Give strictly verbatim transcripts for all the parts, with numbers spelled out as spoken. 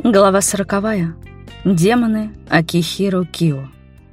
Глава сороковая. Демоны Акихиро Кио.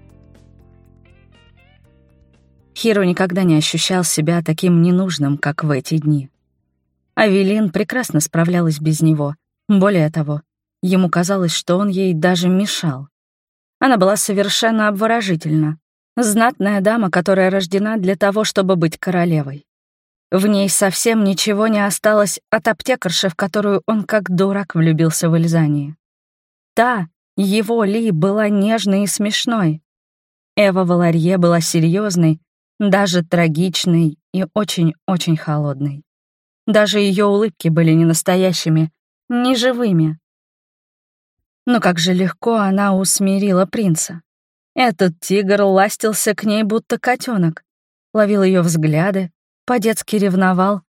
Хиро никогда не ощущал себя таким ненужным, как в эти дни. Авелин прекрасно справлялась без него. Более того, ему казалось, что он ей даже мешал. Она была совершенно обворожительна. Знатная дама, которая рождена для того, чтобы быть королевой. В ней совсем ничего не осталось от аптекарши, в которую он как дурак влюбился в Эльзании. Та, его Ли, была нежной и смешной. Эва Валарье была серьезной, даже трагичной и очень-очень холодной. Даже ее улыбки были не настоящими, не живыми. Но как же легко она усмирила принца. Этот тигр ластился к ней, будто котенок, ловил ее взгляды, по-детски ревновал.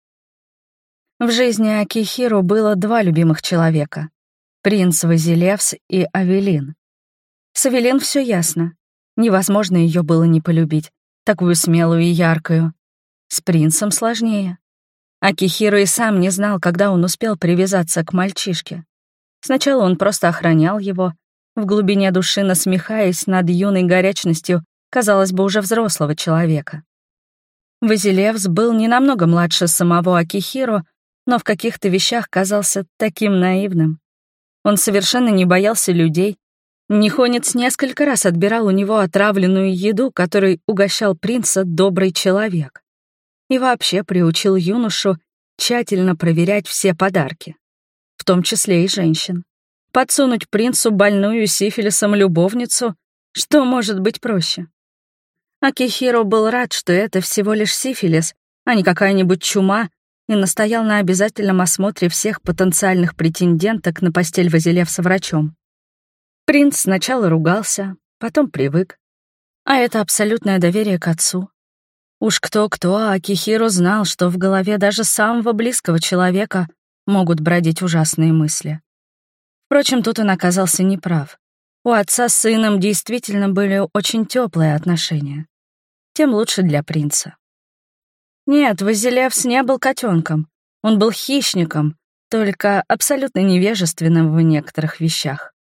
В жизни Акихиро было два любимых человека — принц Вазилевс и Авелин. С Авелин все ясно. Невозможно ее было не полюбить, такую смелую и яркую. С принцем сложнее. Акихиро и сам не знал, когда он успел привязаться к мальчишке. Сначала он просто охранял его, в глубине души насмехаясь над юной горячностью, казалось бы, уже взрослого человека. Вазилевс был не намного младше самого Акихиро, но в каких-то вещах казался таким наивным. Он совершенно не боялся людей. Нихонец несколько раз отбирал у него отравленную еду, которой угощал принца добрый человек. И вообще приучил юношу тщательно проверять все подарки, в том числе и женщин. Подсунуть принцу больную сифилисом любовницу, что может быть проще? Акихиро был рад, что это всего лишь сифилис, а не какая-нибудь чума, и настоял на обязательном осмотре всех потенциальных претенденток на постель Вазилевса врачом. Принц сначала ругался, потом привык. А это абсолютное доверие к отцу. Уж кто-кто, а Акихиро знал, что в голове даже самого близкого человека могут бродить ужасные мысли. Впрочем, тут он оказался неправ. У отца с сыном действительно были очень теплые отношения. Тем лучше для принца. Нет, Вазилевс не был котенком. Он был хищником, только абсолютно невежественным в некоторых вещах.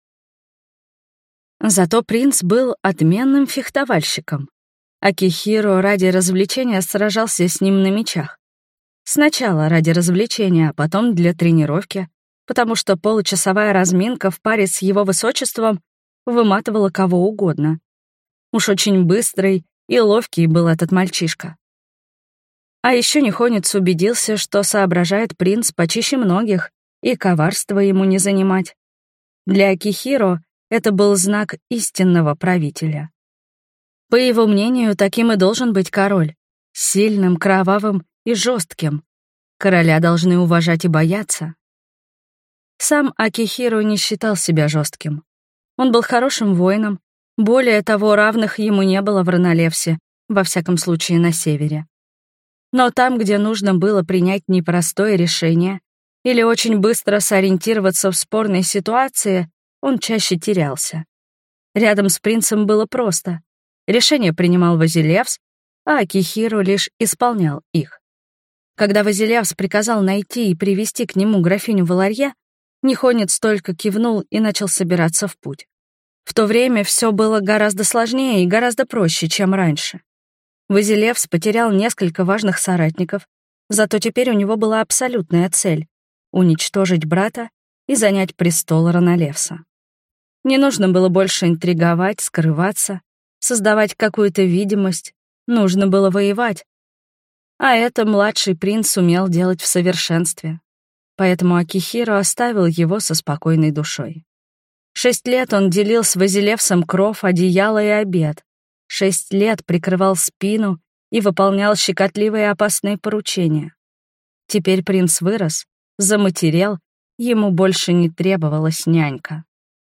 Зато принц был отменным фехтовальщиком. Акихиро ради развлечения сражался с ним на мечах. Сначала ради развлечения, а потом для тренировки, потому что получасовая разминка в паре с его высочеством выматывала кого угодно. Уж очень быстрый и ловкий был этот мальчишка. А еще Нихонец убедился, что соображает принц почище многих, и коварства ему не занимать. Для Акихиро это был знак истинного правителя. По его мнению, таким и должен быть король — сильным, кровавым и жестким. Короля должны уважать и бояться. Сам Акихиро не считал себя жестким. Он был хорошим воином, более того, равных ему не было в Ранолевсе, во всяком случае на севере. Но там, где нужно было принять непростое решение или очень быстро сориентироваться в спорной ситуации, он чаще терялся. Рядом с принцем было просто. Решение принимал Вазилевс, а Акихиро лишь исполнял их. Когда Вазилевс приказал найти и привести к нему графиню Валарье, Нихонец только кивнул и начал собираться в путь. В то время все было гораздо сложнее и гораздо проще, чем раньше. Вазилевс потерял несколько важных соратников, зато теперь у него была абсолютная цель — уничтожить брата и занять престол Ранолевса. Не нужно было больше интриговать, скрываться, создавать какую-то видимость, нужно было воевать. А это младший принц умел делать в совершенстве. Поэтому Акихиро оставил его со спокойной душой. Шесть лет он делил с Вазилевсом кров, одеяло и обед. Шесть лет прикрывал спину и выполнял щекотливые и опасные поручения. Теперь принц вырос, заматерел, ему больше не требовалась нянька.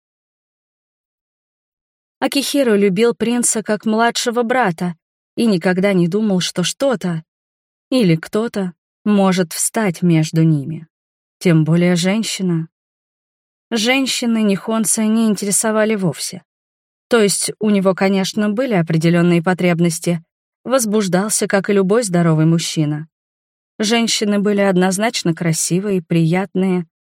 Акихиро любил принца как младшего брата и никогда не думал, что что-то или кто-то может встать между ними. Тем более женщина. Женщины Нихонца не интересовали вовсе. То есть у него, конечно, были определенные потребности, возбуждался, как и любой здоровый мужчина. Женщины были однозначно красивые, приятные,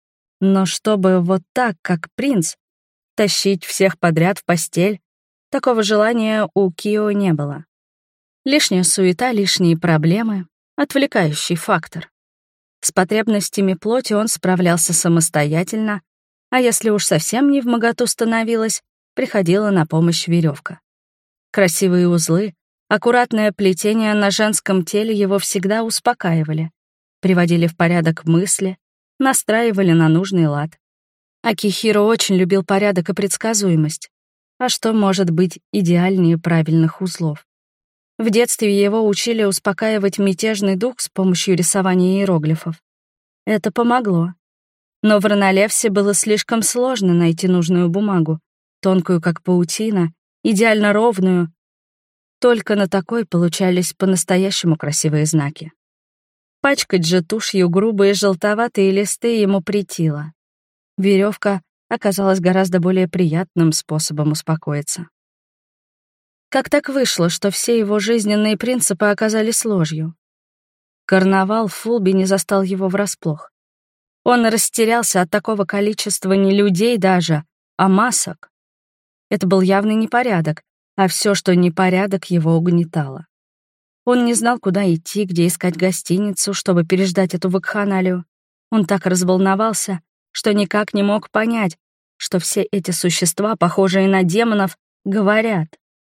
Но чтобы вот так, как принц, тащить всех подряд в постель, такого желания у Кио не было. Лишняя суета, лишние проблемы — отвлекающий фактор. С потребностями плоти он справлялся самостоятельно, а если уж совсем не вмоготу становилось, приходила на помощь веревка. Красивые узлы, аккуратное плетение на женском теле его всегда успокаивали, приводили в порядок мысли, настраивали на нужный лад. Акихиро очень любил порядок и предсказуемость. А что может быть идеальнее правильных узлов? В детстве его учили успокаивать мятежный дух с помощью рисования иероглифов. Это помогло. Но в Ранолевсе было слишком сложно найти нужную бумагу, тонкую как паутина, идеально ровную. Только на такой получались по-настоящему красивые знаки. Пачкать же тушью грубые желтоватые листы ему претило. Веревка оказалась гораздо более приятным способом успокоиться. Как так вышло, что все его жизненные принципы оказались ложью? Карнавал в Фулби не застал его врасплох. Он растерялся от такого количества не людей даже, а масок. Это был явный непорядок, а все, что непорядок, его угнетало. Он не знал, куда идти, где искать гостиницу, чтобы переждать эту вакханалию. Он так разволновался, что никак не мог понять, что все эти существа, похожие на демонов, говорят.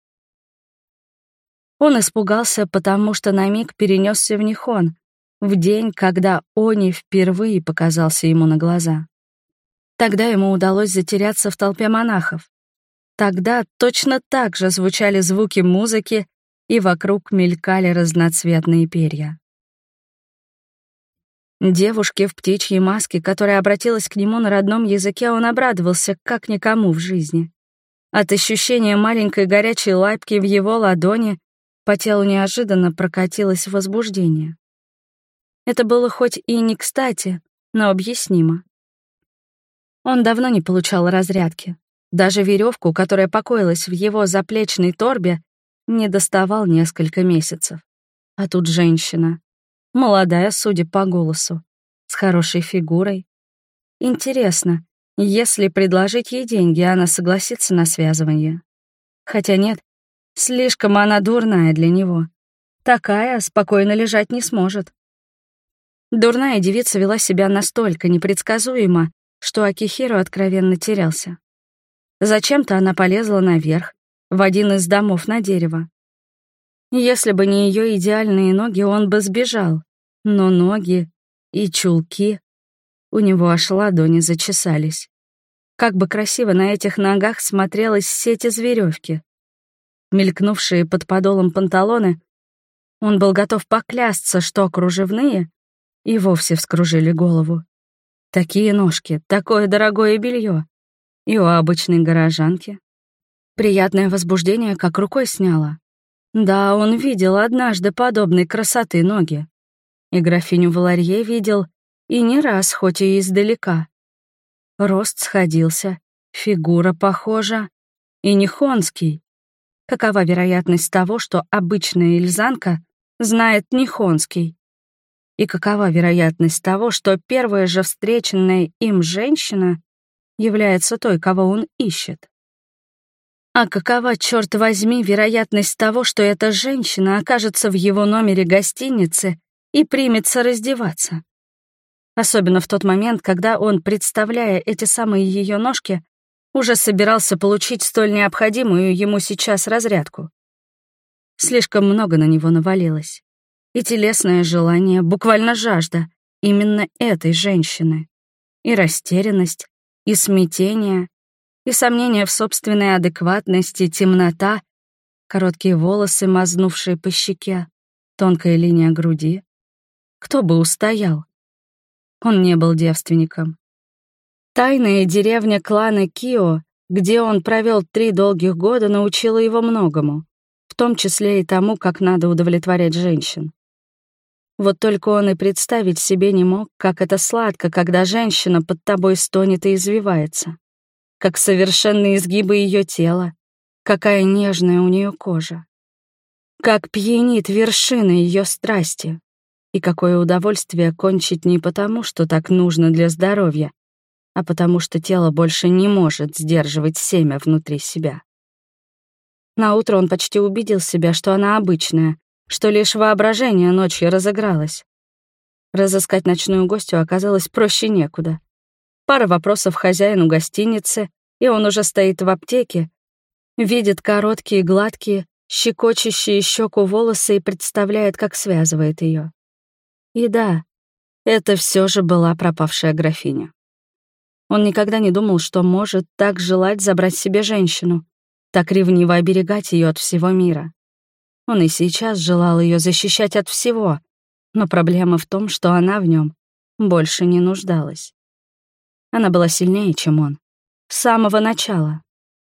Он испугался, потому что на миг перенесся в Нихон, в день, когда Они впервые показался ему на глаза. Тогда ему удалось затеряться в толпе монахов. Тогда точно так же звучали звуки музыки, и вокруг мелькали разноцветные перья. Девушке в птичьей маске, которая обратилась к нему на родном языке, он обрадовался, как никому в жизни. От ощущения маленькой горячей лапки в его ладони по телу неожиданно прокатилось возбуждение. Это было хоть и не кстати, но объяснимо. Он давно не получал разрядки. Даже веревку, которая покоилась в его заплечной торбе, не доставал несколько месяцев. А тут женщина. Молодая, судя по голосу, с хорошей фигурой. Интересно, если предложить ей деньги, она согласится на связывание? Хотя нет, слишком она дурная для него. Такая спокойно лежать не сможет. Дурная девица вела себя настолько непредсказуемо, что Акихиро откровенно терялся. Зачем-то она полезла наверх, в один из домов на дерево. Если бы не ее идеальные ноги, он бы сбежал. Но ноги и чулки... У него аж ладони зачесались. Как бы красиво на этих ногах смотрелась сеть из веревки. Мелькнувшие под подолом панталоны, он был готов поклясться, что кружевные, и вовсе вскружили голову. Такие ножки, такое дорогое белье. И у обычной горожанки. Приятное возбуждение как рукой сняло. Да, он видел однажды подобной красоты ноги. И графиню Валарье видел, и не раз, хоть и издалека. Рост сходился, фигура похожа, и нихонский. Какова вероятность того, что обычная эльзанка знает нихонский? И какова вероятность того, что первая же встреченная им женщина является той, кого он ищет? А какова, черт возьми, вероятность того, что эта женщина окажется в его номере гостиницы и примется раздеваться? Особенно в тот момент, когда он, представляя эти самые ее ножки, уже собирался получить столь необходимую ему сейчас разрядку. Слишком много на него навалилось. И телесное желание, буквально жажда, именно этой женщины. И растерянность, и смятение, и сомнения в собственной адекватности, темнота, короткие волосы, мазнувшие по щеке, тонкая линия груди. Кто бы устоял? Он не был девственником. Тайная деревня клана Кио, где он провел три долгих года, научила его многому, в том числе и тому, как надо удовлетворять женщин. Вот только он и представить себе не мог, как это сладко, когда женщина под тобой стонет и извивается. Как совершенные изгибы ее тела, какая нежная у нее кожа. Как пьянит вершина ее страсти. И какое удовольствие кончить не потому, что так нужно для здоровья, а потому что тело больше не может сдерживать семя внутри себя. Наутро он почти убедил себя, что она обычная, что лишь воображение ночью разыгралось. Разыскать ночную гостью оказалось проще некуда. Пара вопросов хозяину гостиницы, и он уже стоит в аптеке, видит короткие, гладкие, щекочущие щеку волосы и представляет, как связывает ее. И да, это все же была пропавшая графиня. Он никогда не думал, что может так желать забрать себе женщину, так ревниво оберегать ее от всего мира. Он и сейчас желал ее защищать от всего, но проблема в том, что она в нем больше не нуждалась. Она была сильнее, чем он, с самого начала.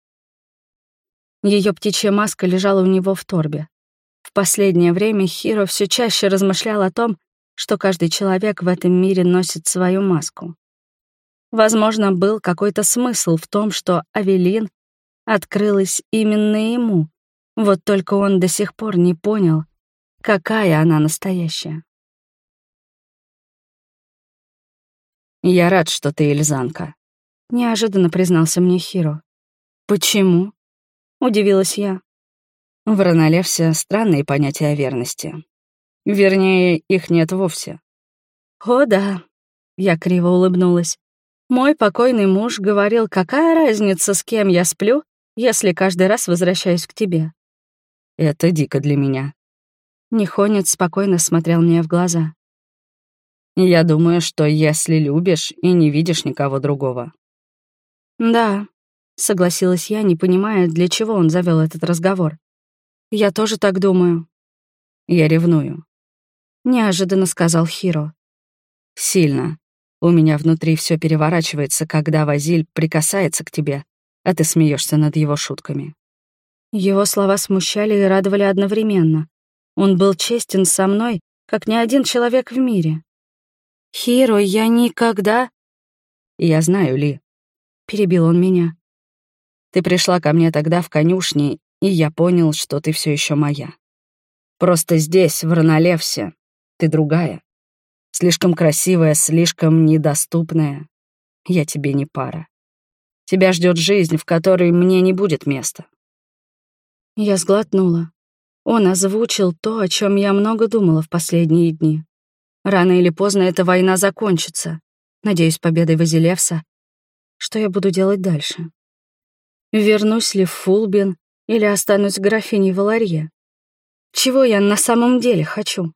Ее птичья маска лежала у него в торбе. В последнее время Хиро все чаще размышлял о том, что каждый человек в этом мире носит свою маску. Возможно, был какой-то смысл в том, что Авелин открылась именно ему, вот только он до сих пор не понял, какая она настоящая. «Я рад, что ты эльзанка», — неожиданно признался мне Хиро. «Почему?» — удивилась я. В Ранолевсе странные понятия о верности. Вернее, их нет вовсе. «О, да», — я криво улыбнулась. «Мой покойный муж говорил, какая разница, с кем я сплю, если каждый раз возвращаюсь к тебе». Это дико для меня. Нихонец спокойно смотрел мне в глаза. Я думаю, что если любишь и не видишь никого другого. «Да», — согласилась я, не понимая, для чего он завел этот разговор. «Я тоже так думаю». Я ревную. Неожиданно сказал Хиро. Сильно. У меня внутри все переворачивается, когда Вазиль прикасается к тебе, а ты смеешься над его шутками. Его слова смущали и радовали одновременно. Он был честен со мной, как ни один человек в мире. «Хиро, я никогда...» «Я знаю, Ли», — перебил он меня. «Ты пришла ко мне тогда в конюшне, и я понял, что ты все еще моя. Просто здесь, в Ранолевсе, ты другая. Слишком красивая, слишком недоступная. Я тебе не пара. Тебя ждет жизнь, в которой мне не будет места». Я сглотнула. Он озвучил то, о чем я много думала в последние дни. Рано или поздно эта война закончится. Надеюсь, победой Вазилевса. Что я буду делать дальше? Вернусь ли в Фулбин или останусь графиней Валарье? Чего я на самом деле хочу?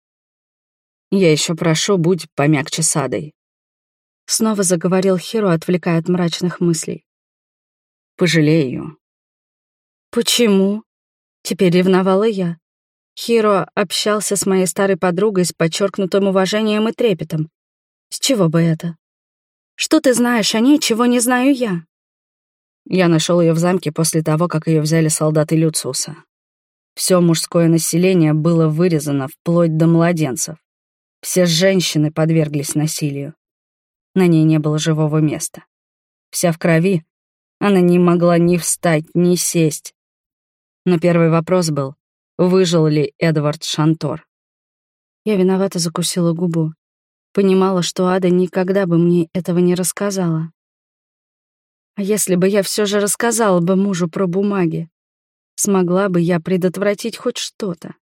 «Я еще прошу, будь помягче с Адой», — снова заговорил Хиро, отвлекая от мрачных мыслей. «Пожалей ее». «Почему?» — теперь ревновала я. Хиро общался с моей старой подругой с подчеркнутым уважением и трепетом. С чего бы это? Что ты знаешь о ней, чего не знаю я? Я нашел ее в замке после того, как ее взяли солдаты Люциуса. Все мужское население было вырезано вплоть до младенцев. Все женщины подверглись насилию. На ней не было живого места. Вся в крови, она не могла ни встать, ни сесть. Но первый вопрос был, выжил ли Эдвард Шантор. Я виновато закусила губу. Понимала, что Ада никогда бы мне этого не рассказала. А если бы я все же рассказала бы мужу про бумаги, смогла бы я предотвратить хоть что-то?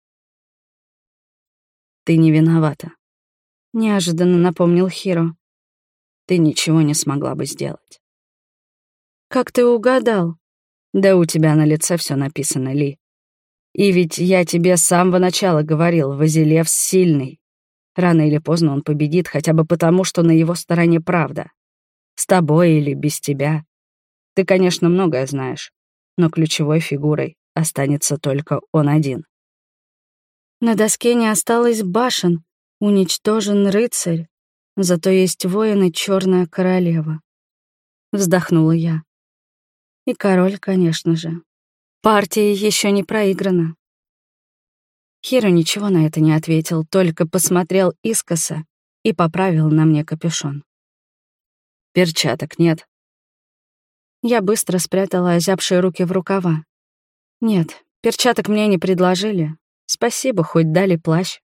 «Ты не виновата», — неожиданно напомнил Хиро. «Ты ничего не смогла бы сделать». «Как ты угадал?» «Да у тебя на лице все написано, Ли. И ведь я тебе с самого начала говорил, Вазилевс сильный. Рано или поздно он победит, хотя бы потому, что на его стороне правда. С тобой или без тебя. Ты, конечно, многое знаешь, но ключевой фигурой останется только он один». На доске не осталось башен, уничтожен рыцарь, зато есть воины Черная королева. Вздохнула я. И король, конечно же. Партия еще не проиграна. Хиро ничего на это не ответил, только посмотрел искоса и поправил на мне капюшон. «Перчаток нет?» Я быстро спрятала озябшие руки в рукава. Нет, перчаток мне не предложили. Спасибо, хоть дали плащ.